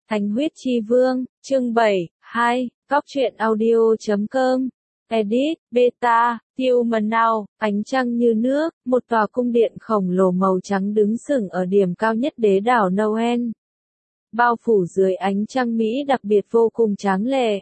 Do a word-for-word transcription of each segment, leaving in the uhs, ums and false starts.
Thánh huyết chi vương, chương bảy, hai, góc truyện audio chấm com. Edit, beta, tiêu mần nào, ánh trăng như nước, một tòa cung điện khổng lồ màu trắng đứng sừng ở điểm cao nhất đế đảo Noel. Bao phủ dưới ánh trăng Mỹ đặc biệt vô cùng tráng lệ.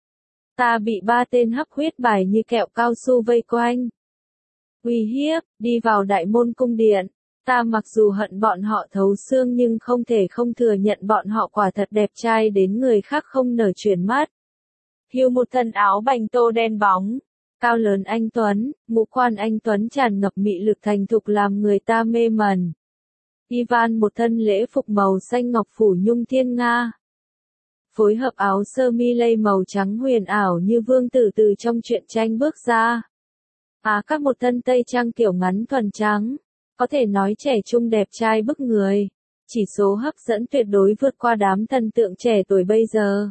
Ta bị ba tên hấp huyết bài như kẹo cao su vây quanh. Uy hiếp, đi vào đại môn cung điện. Ta mặc dù hận bọn họ thấu xương nhưng không thể không thừa nhận bọn họ quả thật đẹp trai đến người khác không nở chuyển mắt. Hưu một thân áo bành tô đen bóng, cao lớn anh Tuấn, ngũ quan anh Tuấn tràn ngập mị lực thành thục làm người ta mê mẩn. Ivan một thân lễ phục màu xanh ngọc phủ nhung thiên nga. Phối hợp áo sơ mi lây màu trắng huyền ảo như vương tử từ trong truyện tranh bước ra. Á các một thân tây trang kiểu ngắn thuần trắng. Có thể nói trẻ trung đẹp trai bức người. Chỉ số hấp dẫn tuyệt đối vượt qua đám thần tượng trẻ tuổi bây giờ.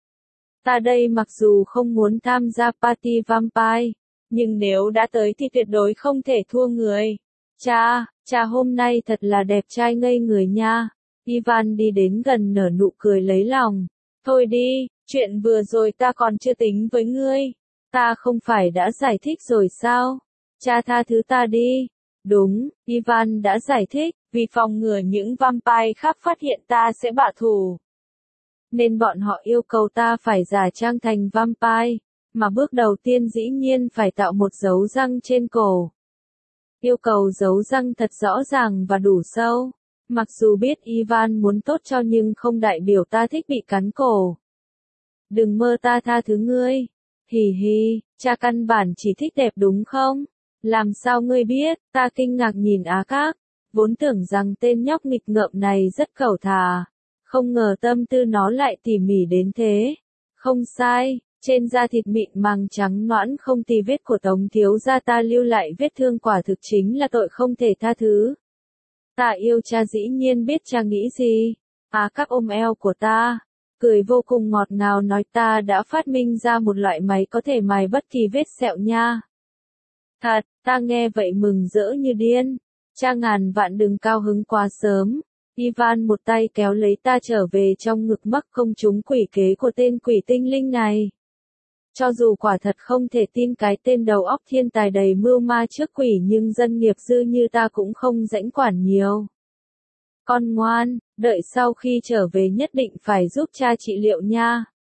Ta đây mặc dù không muốn tham gia party vampire, nhưng nếu đã tới thì tuyệt đối không thể thua người. Cha, cha hôm nay thật là đẹp trai ngây người nha. Ivan đi đến gần nở nụ cười lấy lòng. Thôi đi, chuyện vừa rồi ta còn chưa tính với ngươi. Ta không phải đã giải thích rồi sao? Cha tha thứ ta đi. Đúng, Ivan đã giải thích, vì phòng ngừa những vampire khác phát hiện ta sẽ bạ thủ. Nên bọn họ yêu cầu ta phải giả trang thành vampire, mà bước đầu tiên dĩ nhiên phải tạo một dấu răng trên cổ. Yêu cầu dấu răng thật rõ ràng và đủ sâu. Mặc dù biết Ivan muốn tốt cho nhưng không đại biểu ta thích bị cắn cổ. Đừng mơ ta tha thứ ngươi. Hì hì, cha căn bản chỉ thích đẹp đúng không? Làm sao ngươi biết? Ta kinh ngạc nhìn Á Các, vốn tưởng rằng tên nhóc nghịch ngợm này rất cẩu thà, không ngờ tâm tư nó lại tỉ mỉ đến thế. Không sai, trên da thịt mịn màng trắng nõn không tì vết của Tống thiếu gia ta lưu lại vết thương quả thực chính là tội không thể tha thứ. Ta yêu cha dĩ nhiên biết cha nghĩ gì. Á Các ôm eo của ta, cười vô cùng ngọt ngào nói ta đã phát minh ra một loại máy có thể mài bất kỳ vết sẹo nha. Thật, ta nghe vậy mừng rỡ như điên. Cha ngàn vạn đừng cao hứng quá sớm. Ivan một tay kéo lấy ta trở về trong ngực mắc không trúng quỷ kế của tên quỷ tinh linh này. Cho dù quả thật không thể tin cái tên đầu óc thiên tài đầy mưu ma trước quỷ nhưng dân nghiệp dư như ta cũng không rảnh quản nhiều. Con ngoan, đợi sau khi trở về nhất định phải giúp cha trị liệu nha.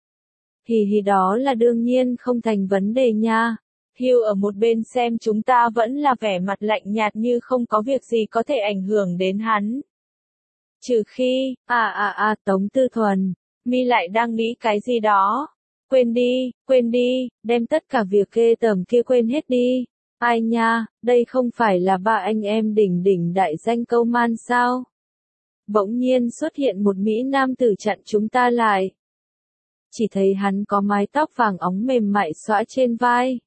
Hì hì đó là đương nhiên không thành vấn đề nha. Hugh ở một bên xem chúng ta vẫn là vẻ mặt lạnh nhạt như không có việc gì có thể ảnh hưởng đến hắn. Trừ khi, à à à Tống Tư Thuần, mi lại đang nghĩ cái gì đó. Quên đi, quên đi, đem tất cả việc ghê tởm kia quên hết đi. Ai nha, đây không phải là ba anh em đỉnh đỉnh đại danh câu man sao? Bỗng nhiên xuất hiện một Mỹ nam tử chặn chúng ta lại. Chỉ thấy hắn có mái tóc vàng óng mềm mại xõa trên vai.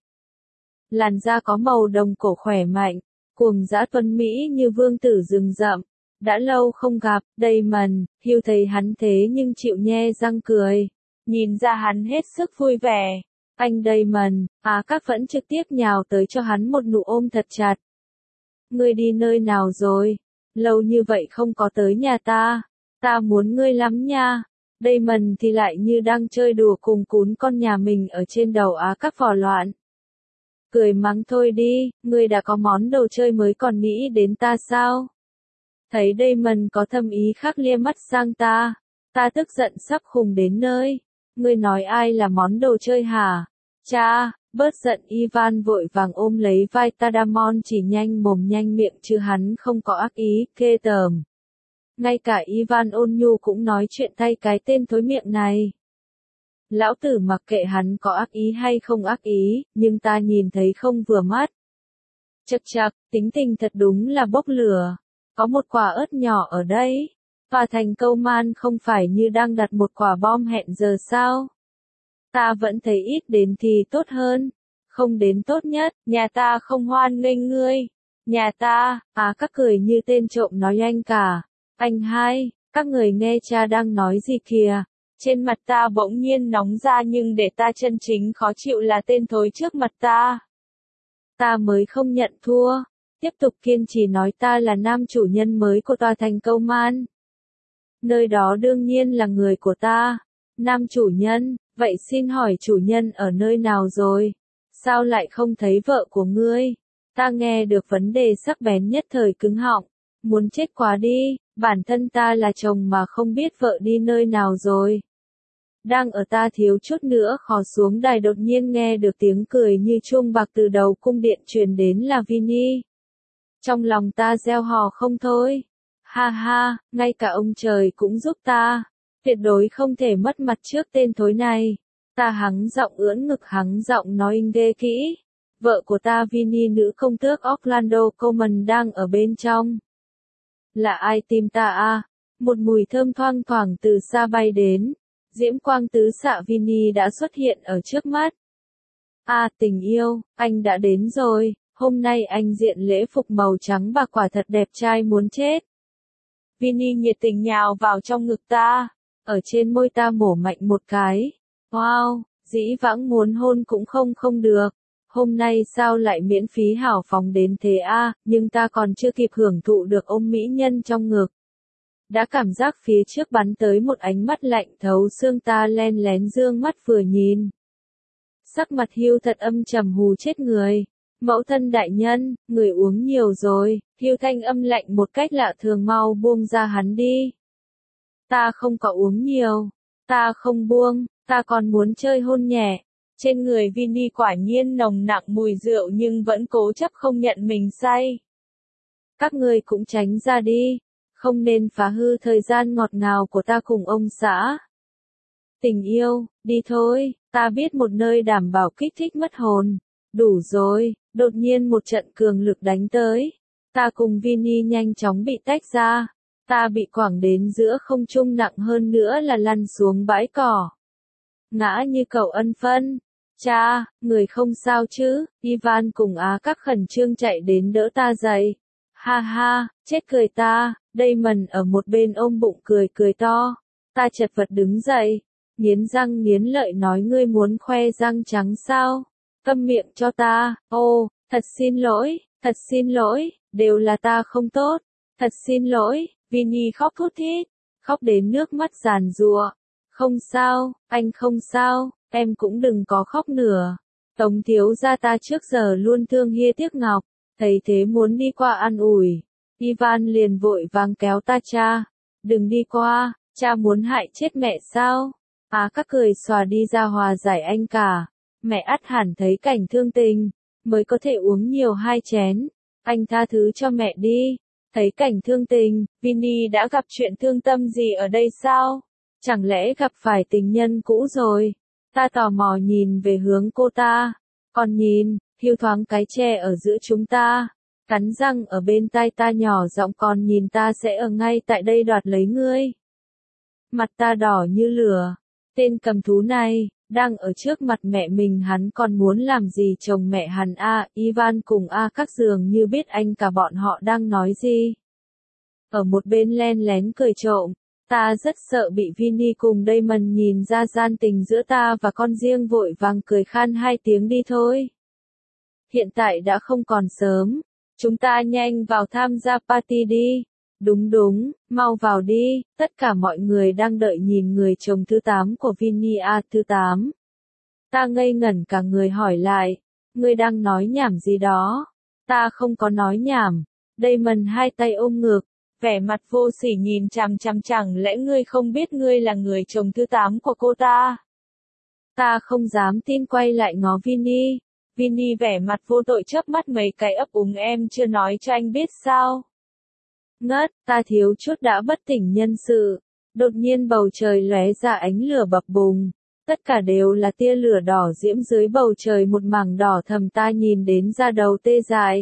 Làn da có màu đồng cổ khỏe mạnh, cuồng dã tuấn Mỹ như vương tử rừng rậm. Đã lâu không gặp, Damon, Hugh thấy hắn thế nhưng chịu nhe răng cười. Nhìn ra hắn hết sức vui vẻ. Anh Damon, Á Các vẫn trực tiếp nhào tới cho hắn một nụ ôm thật chặt. Ngươi đi nơi nào rồi? Lâu như vậy không có tới nhà ta. Ta muốn ngươi lắm nha. Damon thì lại như đang chơi đùa cùng cún con nhà mình ở trên đầu Á Các vò loạn. Cười mắng thôi đi, ngươi đã có món đồ chơi mới còn nghĩ đến ta sao? Thấy Damon có thâm ý khác lia mắt sang ta. Ta tức giận sắp khùng đến nơi. Ngươi nói ai là món đồ chơi hả? Cha, bớt giận Ivan vội vàng ôm lấy vai ta Damon chỉ nhanh mồm nhanh miệng chứ hắn không có ác ý, ghê tởm. Ngay cả Ivan ôn nhu cũng nói chuyện thay cái tên thối miệng này. Lão tử mặc kệ hắn có ác ý hay không ác ý, nhưng ta nhìn thấy không vừa mắt. Chậc chậc, tính tình thật đúng là bốc lửa. Có một quả ớt nhỏ ở đây. Và thành câu man không phải như đang đặt một quả bom hẹn giờ sao? Ta vẫn thấy ít đến thì tốt hơn. Không đến tốt nhất, nhà ta không hoan nghênh ngươi. Nhà ta, Á Các cười như tên trộm nói anh cả. Anh hai, các người nghe cha đang nói gì kìa? Trên mặt ta bỗng nhiên nóng ra nhưng để ta chân chính khó chịu là tên thối trước mặt ta. Ta mới không nhận thua. Tiếp tục kiên trì nói ta là nam chủ nhân mới của tòa thành câu man. Nơi đó đương nhiên là người của ta. Nam chủ nhân, vậy xin hỏi chủ nhân ở nơi nào rồi? Sao lại không thấy vợ của ngươi? Ta nghe được vấn đề sắc bén nhất thời cứng họng. Muốn chết quá đi, bản thân ta là chồng mà không biết vợ đi nơi nào rồi. Đang ở ta thiếu chút nữa khò xuống đài đột nhiên nghe được tiếng cười như chuông bạc từ đầu cung điện truyền đến là Vini. Trong lòng ta reo hò không thôi. Ha ha, ngay cả ông trời cũng giúp ta. Tuyệt đối không thể mất mặt trước tên thối này. Ta hắng giọng ưỡn ngực hắng giọng nói ghê kỹ. Vợ của ta Vini nữ công tước Orlando Coleman đang ở bên trong. Là ai tìm ta à? Một mùi thơm thoang thoảng từ xa bay đến. Diễm quang tứ xạ Vini đã xuất hiện ở trước mắt. À tình yêu, anh đã đến rồi. Hôm nay anh diện lễ phục màu trắng bạc quả thật đẹp trai muốn chết. Vini nhiệt tình nhào vào trong ngực ta. Ở trên môi ta mổ mạnh một cái. Wow, dĩ vãng muốn hôn cũng không không được. Hôm nay sao lại miễn phí hảo phóng đến thế a? À, nhưng ta còn chưa kịp hưởng thụ được ôm mỹ nhân trong ngực. Đã cảm giác phía trước bắn tới một ánh mắt lạnh thấu xương ta len lén dương mắt vừa nhìn. Sắc mặt Hugh thật âm trầm hù chết người. Mẫu thân đại nhân, người uống nhiều rồi. Hugh thanh âm lạnh một cách lạ thường mau buông ra hắn đi. Ta không có uống nhiều. Ta không buông, ta còn muốn chơi hôn nhẹ. Trên người Vini quả nhiên nồng nặng mùi rượu nhưng vẫn cố chấp không nhận mình say. Các ngươi cũng tránh ra đi. Không nên phá hư thời gian ngọt ngào của ta cùng ông xã. Tình yêu, đi thôi, ta biết một nơi đảm bảo kích thích mất hồn. Đủ rồi, đột nhiên một trận cường lực đánh tới. Ta cùng Vini nhanh chóng bị tách ra. Ta bị quẳng đến giữa không trung nặng hơn nữa là lăn xuống bãi cỏ. Ngã như cậu ân phân. Cha, người không sao chứ? Ivan cùng Á các khẩn trương chạy đến đỡ ta dậy. Ha ha, chết cười ta. Damon ở một bên ôm bụng cười cười to. Ta chật vật đứng dậy. Nghiến răng nghiến lợi nói ngươi muốn khoe răng trắng sao? Câm miệng cho ta. Ô, thật xin lỗi, thật xin lỗi, đều là ta không tốt. Thật xin lỗi. Vini khóc thút thít. Khóc đến nước mắt giàn giụa. Không sao, anh không sao, em cũng đừng có khóc nữa. Tống thiếu gia ta trước giờ luôn thương hia tiếc ngọc. Thấy thế muốn đi qua an ủi. Ivan liền vội vàng kéo ta cha. Đừng đi qua, cha muốn hại chết mẹ sao? Á các cười xòa đi ra hòa giải anh cả. Mẹ ắt hẳn thấy cảnh thương tình, mới có thể uống nhiều hai chén. Anh tha thứ cho mẹ đi. Thấy cảnh thương tình, Vini đã gặp chuyện thương tâm gì ở đây sao? Chẳng lẽ gặp phải tình nhân cũ rồi? Ta tò mò nhìn về hướng cô ta. Còn nhìn, Hugh thoáng cái che ở giữa chúng ta. Cắn răng ở bên tai ta nhỏ giọng còn nhìn ta sẽ ở ngay tại đây đoạt lấy ngươi. Mặt ta đỏ như lửa. Tên cầm thú này, đang ở trước mặt mẹ mình hắn còn muốn làm gì chồng mẹ hắn a? À, Ivan cùng A các giường như biết anh cả bọn họ đang nói gì. Ở một bên len lén cười trộm. Ta rất sợ bị Vini cùng Damon nhìn ra gian tình giữa ta và con riêng vội vàng cười khan hai tiếng đi thôi. Hiện tại đã không còn sớm. Chúng ta nhanh vào tham gia party đi. Đúng đúng, mau vào đi, tất cả mọi người đang đợi nhìn người chồng thứ tám của Vini a thứ tám. Ta ngây ngẩn cả người hỏi lại, ngươi đang nói nhảm gì đó? Ta không có nói nhảm. Damon hai tay ôm ngực, vẻ mặt vô sỉ nhìn chằm chằm chẳng lẽ ngươi không biết ngươi là người chồng thứ tám của cô ta? Ta không dám tin quay lại ngó Vini. Vini vẻ mặt vô tội chớp mắt mấy cái ấp úng em chưa nói cho anh biết sao? Ngất, ta thiếu chút đã bất tỉnh nhân sự. Đột nhiên bầu trời lóe ra ánh lửa bập bùng. Tất cả đều là tia lửa đỏ diễm dưới bầu trời một mảng đỏ thầm ta nhìn đến da đầu tê dại.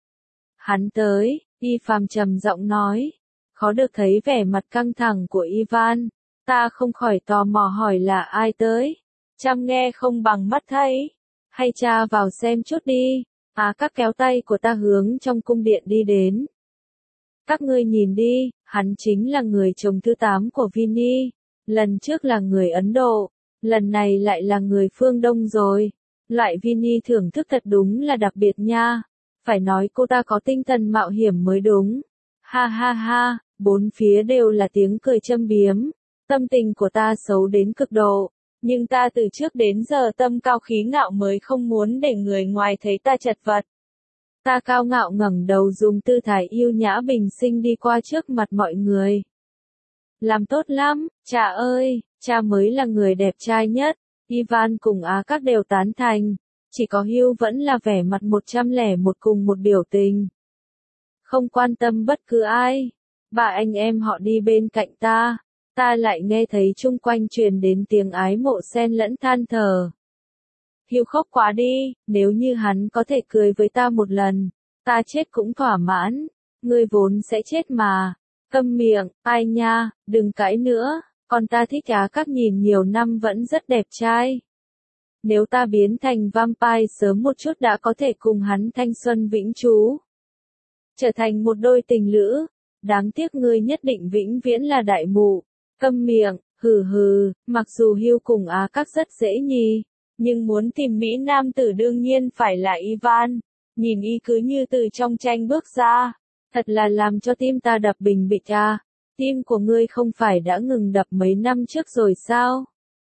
Hắn tới, Y Phàm trầm giọng nói. Khó được thấy vẻ mặt căng thẳng của Ivan. Ta không khỏi tò mò hỏi là ai tới. Chăm nghe không bằng mắt thấy. Hay cha vào xem chút đi. Á các kéo tay của ta hướng trong cung điện đi đến. Các ngươi nhìn đi, hắn chính là người chồng thứ tám của Vini. Lần trước là người Ấn Độ, lần này lại là người phương Đông rồi. Loại Vini thưởng thức thật đúng là đặc biệt nha. Phải nói cô ta có tinh thần mạo hiểm mới đúng. Ha ha ha, bốn phía đều là tiếng cười châm biếm. Tâm tình của ta xấu đến cực độ, nhưng ta từ trước đến giờ tâm cao khí ngạo mới không muốn để người ngoài thấy ta chật vật. Ta cao ngạo ngẩng đầu dùng tư thái yêu nhã bình sinh đi qua trước mặt mọi người. Làm tốt lắm, cha ơi, cha mới là người đẹp trai nhất. Ivan cùng Á Các đều tán thành, chỉ có Hugh vẫn là vẻ mặt một trăm lẻ một cùng một biểu tình. Không quan tâm bất cứ ai. Ba anh em họ đi bên cạnh ta, ta lại nghe thấy chung quanh truyền đến tiếng ái mộ xen lẫn than thở. Hugh khóc quá đi, nếu như hắn có thể cười với ta một lần, ta chết cũng thỏa mãn, ngươi vốn sẽ chết mà. Câm miệng, ai nha, đừng cãi nữa, còn ta thích Á Các nhìn nhiều năm vẫn rất đẹp trai. Nếu ta biến thành vampire sớm một chút đã có thể cùng hắn thanh xuân vĩnh trú. Trở thành một đôi tình lữ, đáng tiếc ngươi nhất định vĩnh viễn là đại mụ. Câm miệng, hừ hừ, mặc dù Hugh cùng Á Các rất dễ nhì, nhưng muốn tìm Mỹ Nam tử đương nhiên phải là Ivan. Nhìn y cứ như từ trong tranh bước ra, thật là làm cho tim ta đập bình bịch à. Tim của ngươi không phải đã ngừng đập mấy năm trước rồi sao?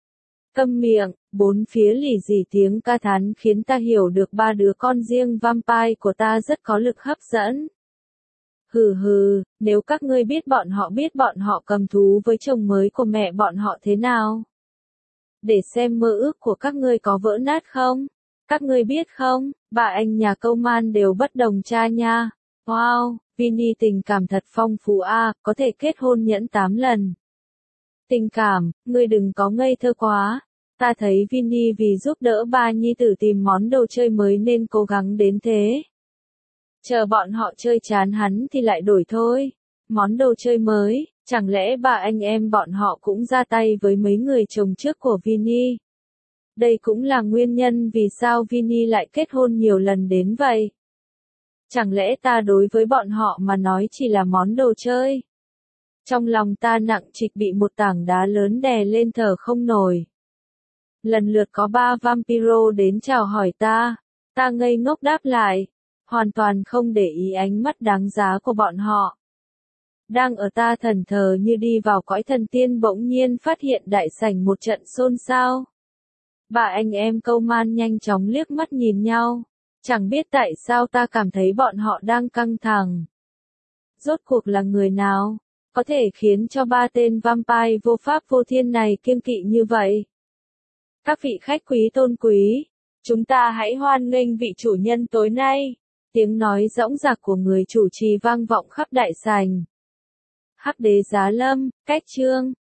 Câm miệng, bốn phía lì rì tiếng ca thán khiến ta hiểu được ba đứa con riêng vampire của ta rất có lực hấp dẫn. Hừ hừ, nếu các ngươi biết bọn họ biết bọn họ cầm thú với chồng mới của mẹ bọn họ thế nào? Để xem mơ ước của các ngươi có vỡ nát không? Các ngươi biết không, bà anh nhà câu man đều bất đồng cha nha. Wow, Vinny tình cảm thật phong phú a, à, có thể kết hôn nhẫn tám lần. Tình cảm, ngươi đừng có ngây thơ quá. Ta thấy Vinny vì giúp đỡ ba nhi tử tìm món đồ chơi mới nên cố gắng đến thế. Chờ bọn họ chơi chán hắn thì lại đổi thôi. Món đồ chơi mới, chẳng lẽ ba anh em bọn họ cũng ra tay với mấy người chồng trước của Vinny? Đây cũng là nguyên nhân vì sao Vinny lại kết hôn nhiều lần đến vậy. Chẳng lẽ ta đối với bọn họ mà nói chỉ là món đồ chơi? Trong lòng ta nặng trịch bị một tảng đá lớn đè lên thở không nổi. Lần lượt có ba vampiro đến chào hỏi ta. Ta ngây ngốc đáp lại, hoàn toàn không để ý ánh mắt đáng giá của bọn họ. Đang ở ta thần thờ như đi vào cõi thần tiên bỗng nhiên phát hiện đại sảnh một trận xôn xao. Ba anh em câu man nhanh chóng liếc mắt nhìn nhau. Chẳng biết tại sao ta cảm thấy bọn họ đang căng thẳng. Rốt cuộc là người nào có thể khiến cho ba tên vampire vô pháp vô thiên này kiêng kỵ như vậy? Các vị khách quý tôn quý, chúng ta hãy hoan nghênh vị chủ nhân tối nay. Tiếng nói dõng dạc của người chủ trì vang vọng khắp đại sảnh. Hắc đế giá lâm, cách chương